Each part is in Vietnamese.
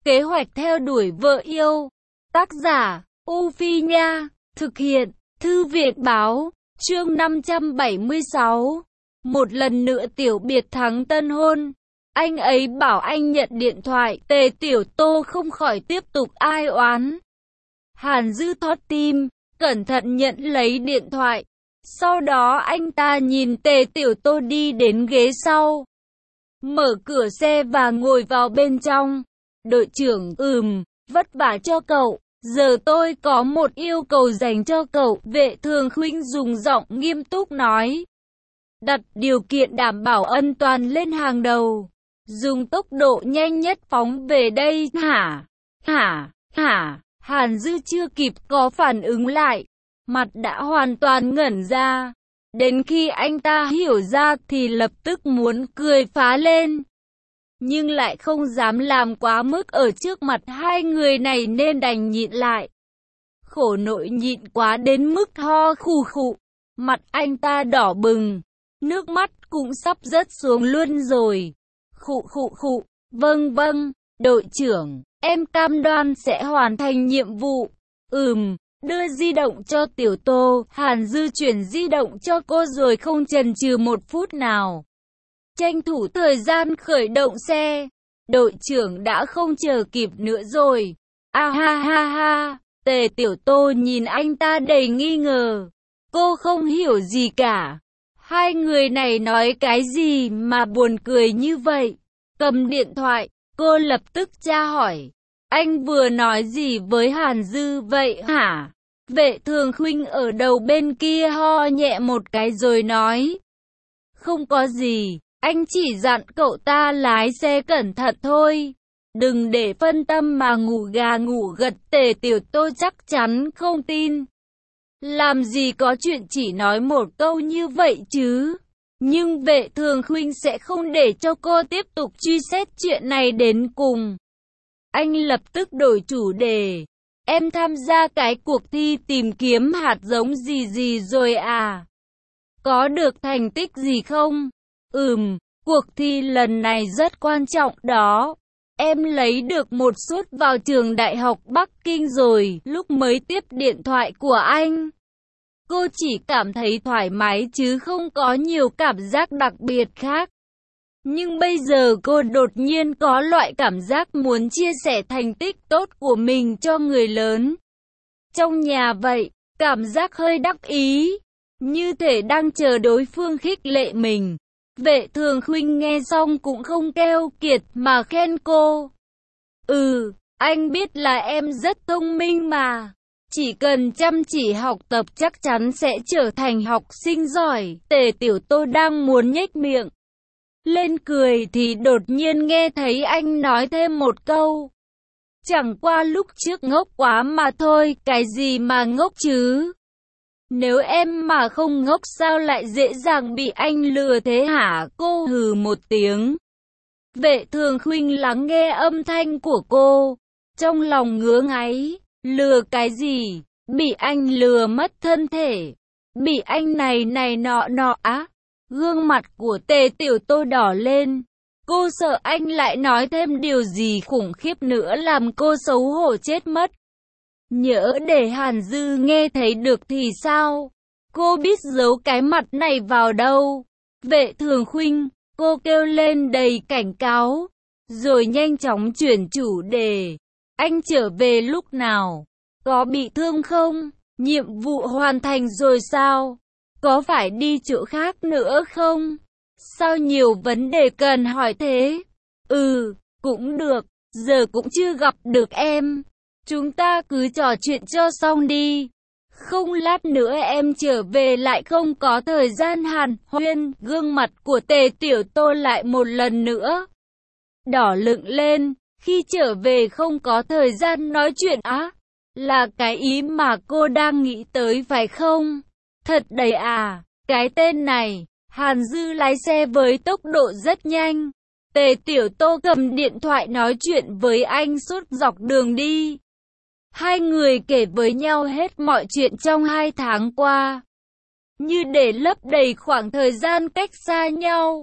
Kế hoạch theo đuổi vợ yêu. Tác giả, U Phi Nha. Thực hiện, Thư viện Báo. Chương 576. Một lần nữa Tiểu Biệt thắng tân hôn. Anh ấy bảo anh nhận điện thoại. Tề Tiểu Tô không khỏi tiếp tục ai oán. Hàn Dư thót tim, cẩn thận nhận lấy điện thoại. Sau đó anh ta nhìn Tề Tiểu Tô đi đến ghế sau, mở cửa xe và ngồi vào bên trong. Đội trưởng, vất vả cho cậu. Giờ tôi có một yêu cầu dành cho cậu. Vệ Thường Khuynh dùng giọng nghiêm túc nói. Đặt điều kiện đảm bảo an toàn lên hàng đầu. Dùng tốc độ nhanh nhất phóng về đây. Hả? Hàn Dư chưa kịp có phản ứng lại, mặt đã hoàn toàn ngẩn ra. Đến khi anh ta hiểu ra thì lập tức muốn cười phá lên, nhưng lại không dám làm quá mức ở trước mặt hai người này nên đành nhịn lại. Khổ nội nhịn quá đến mức ho khù khụ, mặt anh ta đỏ bừng, nước mắt cũng sắp rớt xuống luôn rồi. Khụ, vâng, đội trưởng, em cam đoan sẽ hoàn thành nhiệm vụ. Đưa di động cho Tiểu Tô. Hàn Dư chuyển di động cho cô rồi không chần chừ một phút nào, tranh thủ thời gian khởi động xe. Đội trưởng đã không chờ kịp nữa rồi. Ha. Tề Tiểu Tô nhìn anh ta đầy nghi ngờ. Cô không hiểu gì cả. Hai người này nói cái gì mà buồn cười như vậy? Cầm điện thoại, cô lập tức tra hỏi. Anh vừa nói gì với Hàn Dư vậy hả? Vệ Thường Khuynh ở đầu bên kia ho nhẹ một cái rồi nói. Không có gì, anh chỉ dặn cậu ta lái xe cẩn thận thôi. Đừng để phân tâm mà ngủ gà ngủ gật. Tề Tiểu Tô chắc chắn không tin. Làm gì có chuyện chỉ nói một câu như vậy chứ. Nhưng Vệ Thường Khuynh sẽ không để cho cô tiếp tục truy xét chuyện này đến cùng. Anh lập tức đổi chủ đề. Em tham gia cái cuộc thi tìm kiếm hạt giống gì rồi à? Có được thành tích gì không? Cuộc thi lần này rất quan trọng đó. Em lấy được một suất vào trường Đại học Bắc Kinh rồi. Lúc mới tiếp điện thoại của anh, cô chỉ cảm thấy thoải mái chứ không có nhiều cảm giác đặc biệt khác. Nhưng bây giờ cô đột nhiên có loại cảm giác muốn chia sẻ thành tích tốt của mình cho người lớn trong nhà vậy. Cảm giác hơi đắc ý, như thể đang chờ đối phương khích lệ mình. Vệ Thường Khuynh nghe xong cũng không keo kiệt mà khen cô. Anh biết là em rất thông minh mà. Chỉ cần chăm chỉ học tập chắc chắn sẽ trở thành học sinh giỏi. Tề Tiểu Tô đang muốn nhếch miệng lên cười thì đột nhiên nghe thấy anh nói thêm một câu. Chẳng qua lúc trước ngốc quá mà thôi. Cái gì mà ngốc chứ? Nếu em mà không ngốc sao lại dễ dàng bị anh lừa thế hả? Cô hừ một tiếng. Vệ Thường Khuynh lắng nghe âm thanh của cô, trong lòng ngứa ngáy. Lừa cái gì? Bị anh lừa mất thân thể. Bị anh này nọ á. Gương mặt của Tề Tiểu Tô đỏ lên. Cô sợ anh lại nói thêm điều gì khủng khiếp nữa làm cô xấu hổ chết mất. Nhỡ để Hàn Dư nghe thấy được thì sao? Cô biết giấu cái mặt này vào đâu? Vệ Thường Khuynh, cô kêu lên đầy cảnh cáo, rồi nhanh chóng chuyển chủ đề. Anh trở về lúc nào? Có bị thương không? Nhiệm vụ hoàn thành rồi sao? Có phải đi chỗ khác nữa không? Sao nhiều vấn đề cần hỏi thế? Cũng được, giờ cũng chưa gặp được em. Chúng ta cứ trò chuyện cho xong đi. Không lát nữa em trở về lại không có thời gian hàn huyên. Gương mặt của Tề Tiểu Tô lại một lần nữa đỏ lựng lên. Khi trở về không có thời gian nói chuyện á? Là cái ý mà cô đang nghĩ tới phải không? Thật đấy à? Cái tên này. Hàn Dư lái xe với tốc độ rất nhanh. Tề Tiểu Tô cầm điện thoại nói chuyện với anh suốt dọc đường đi. Hai người kể với nhau hết mọi chuyện trong 2 tháng qua, như để lấp đầy khoảng thời gian cách xa nhau.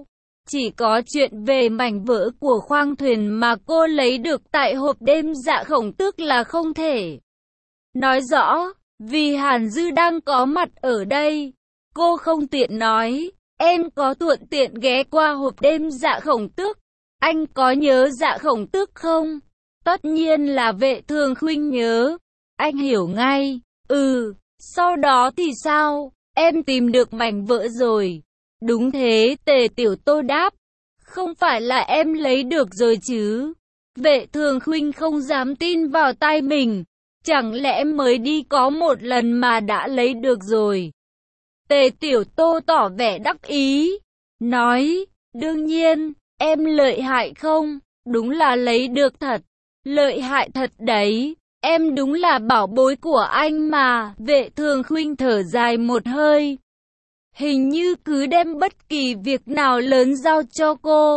Chỉ có chuyện về mảnh vỡ của khoang thuyền mà cô lấy được tại hộp đêm Dạ Khổng Tước là không thể nói rõ, vì Hàn Dư đang có mặt ở đây. Cô không tiện nói, em có thuận tiện ghé qua hộp đêm Dạ Khổng Tước. Anh có nhớ Dạ Khổng Tước không? Tất nhiên là Vệ Thường Khuynh nhớ. Anh hiểu ngay. Sau đó thì sao? Em tìm được mảnh vỡ rồi. Đúng thế, Tề Tiểu Tô đáp. Không phải là em lấy được rồi chứ? Vệ Thường Khuynh không dám tin vào tai mình. Chẳng lẽ mới đi có một lần mà đã lấy được rồi? Tề Tiểu Tô tỏ vẻ đắc ý. Nói, đương nhiên, em lợi hại không? Đúng là lấy được thật. Lợi hại thật đấy. Em đúng là bảo bối của anh mà. Vệ Thường Khuynh thở dài một hơi. Hình như cứ đem bất kỳ việc nào lớn giao cho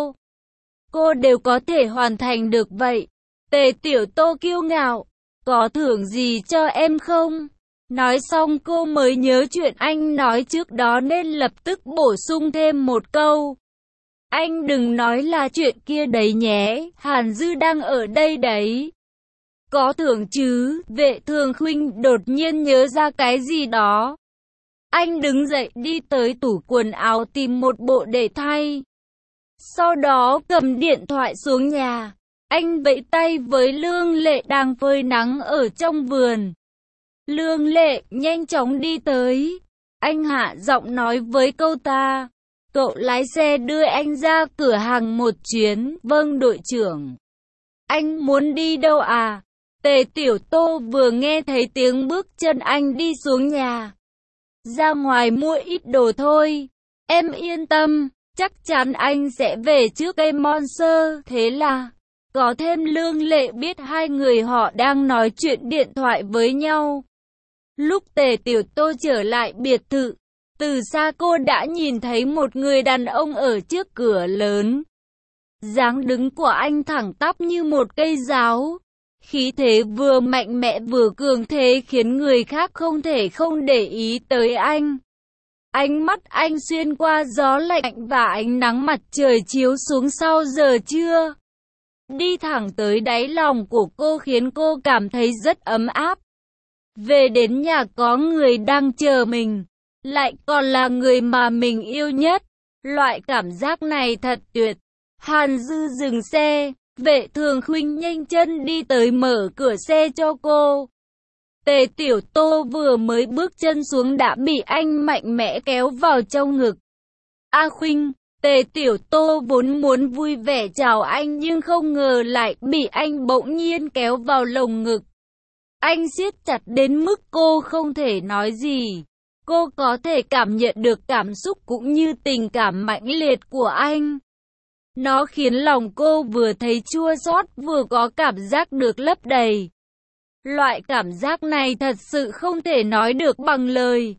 cô đều có thể hoàn thành được vậy. Tề Tiểu Tô kiêu ngạo. Có thưởng gì cho em không? Nói xong cô mới nhớ chuyện anh nói trước đó nên lập tức bổ sung thêm một câu. Anh đừng nói là chuyện kia đấy nhé, Hàn Dư đang ở đây đấy. Có thưởng chứ? Vệ Thường Khuynh đột nhiên nhớ ra cái gì đó. Anh đứng dậy đi tới tủ quần áo tìm một bộ để thay. Sau đó cầm điện thoại xuống nhà. Anh vẫy tay với Lương Lệ đang phơi nắng ở trong vườn. Lương Lệ nhanh chóng đi tới. Anh hạ giọng nói với cô ta. Cậu lái xe đưa anh ra cửa hàng một chuyến. Vâng đội trưởng. Anh muốn đi đâu à? Tề Tiểu Tô vừa nghe thấy tiếng bước chân anh đi xuống nhà. Ra ngoài mua ít đồ thôi. Em yên tâm, chắc chắn anh sẽ về trước cây Monster. Thế là, có thêm Lương Lệ biết hai người họ đang nói chuyện điện thoại với nhau. Lúc Tề Tiểu Tô trở lại biệt thự, từ xa cô đã nhìn thấy một người đàn ông ở trước cửa lớn. Dáng đứng của anh thẳng tắp như một cây giáo. Khí thế vừa mạnh mẽ vừa cường thế khiến người khác không thể không để ý tới anh. Ánh mắt anh xuyên qua gió lạnh và ánh nắng mặt trời chiếu xuống sau giờ trưa. Đi thẳng tới đáy lòng của cô khiến cô cảm thấy rất ấm áp. Về đến nhà có người đang chờ mình, lại còn là người mà mình yêu nhất. Loại cảm giác này thật tuyệt. Hàn Dư dừng xe. Vệ Thường Khuynh nhanh chân đi tới mở cửa xe cho cô. Tề Tiểu Tô vừa mới bước chân xuống đã bị anh mạnh mẽ kéo vào trong ngực. A Khuynh, Tề Tiểu Tô vốn muốn vui vẻ chào anh nhưng không ngờ lại bị anh bỗng nhiên kéo vào lồng ngực. Anh siết chặt đến mức cô không thể nói gì. Cô có thể cảm nhận được cảm xúc cũng như tình cảm mãnh liệt của anh. Nó khiến lòng cô vừa thấy chua xót vừa có cảm giác được lấp đầy. Loại cảm giác này thật sự không thể nói được bằng lời.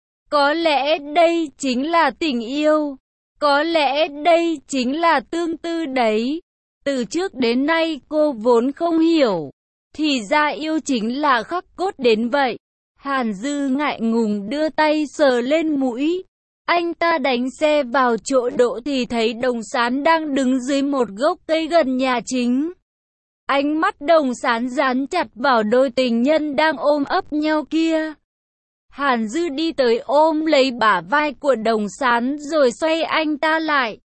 Có lẽ đây chính là tình yêu. Có lẽ đây chính là tương tư đấy. Từ trước đến nay cô vốn không hiểu. Thì ra yêu chính là khắc cốt đến vậy. Hàn Dư ngại ngùng đưa tay sờ lên mũi. Anh ta đánh xe vào chỗ đỗ thì thấy Đồng Sán đang đứng dưới một gốc cây gần nhà chính. Ánh mắt Đồng Sán dán chặt vào đôi tình nhân đang ôm ấp nhau kia. Hàn Dư đi tới ôm lấy bả vai của Đồng Sán rồi xoay anh ta lại.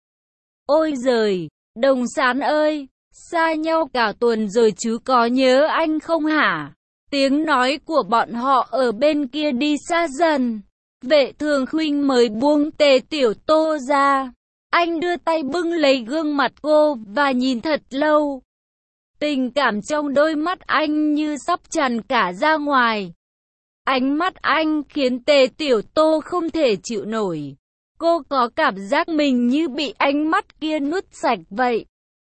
Ôi giời, Đồng Sán ơi, xa nhau cả tuần rồi chứ có nhớ anh không hả? Tiếng nói của bọn họ ở bên kia đi xa dần. Vệ Thường Khuynh mới buông Tề Tiểu Tô ra. Anh đưa tay bưng lấy gương mặt cô và nhìn thật lâu. Tình cảm trong đôi mắt anh như sắp tràn cả ra ngoài. Ánh mắt anh khiến Tề Tiểu Tô không thể chịu nổi. Cô có cảm giác mình như bị ánh mắt kia nuốt sạch vậy.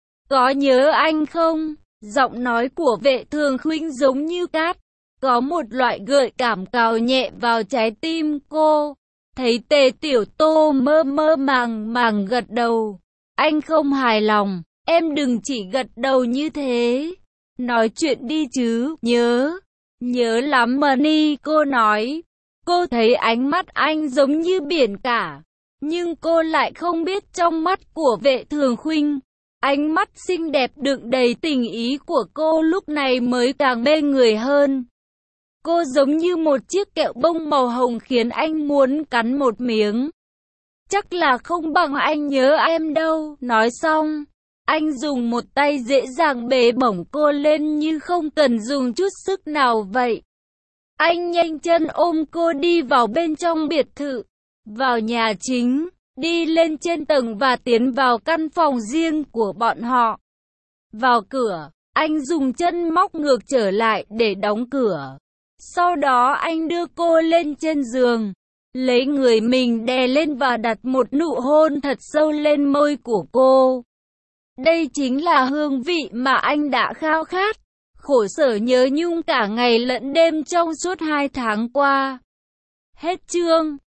Có nhớ anh không? Giọng nói của Vệ Thường Khuynh giống như cát. Có một loại gợi cảm cào nhẹ vào trái tim cô. Thấy Tề Tiểu Tô mơ mơ màng màng gật đầu. Anh không hài lòng. Em đừng chỉ gật đầu như thế. Nói chuyện đi chứ. Nhớ lắm Mani, cô nói. Cô thấy ánh mắt anh giống như biển cả. Nhưng cô lại không biết trong mắt của Vệ Thường Khuynh, ánh mắt xinh đẹp đựng đầy tình ý của cô lúc này mới càng mê người hơn. Cô giống như một chiếc kẹo bông màu hồng khiến anh muốn cắn một miếng. Chắc là không bằng anh nhớ em đâu. Nói xong, anh dùng một tay dễ dàng bế bổng cô lên như không cần dùng chút sức nào vậy. Anh nhanh chân ôm cô đi vào bên trong biệt thự, vào nhà chính, đi lên trên tầng và tiến vào căn phòng riêng của bọn họ. Vào cửa, anh dùng chân móc ngược trở lại để đóng cửa. Sau đó anh đưa cô lên trên giường, lấy người mình đè lên và đặt một nụ hôn thật sâu lên môi của cô. Đây chính là hương vị mà anh đã khao khát, khổ sở nhớ nhung cả ngày lẫn đêm trong suốt 2 tháng qua. Hết chương.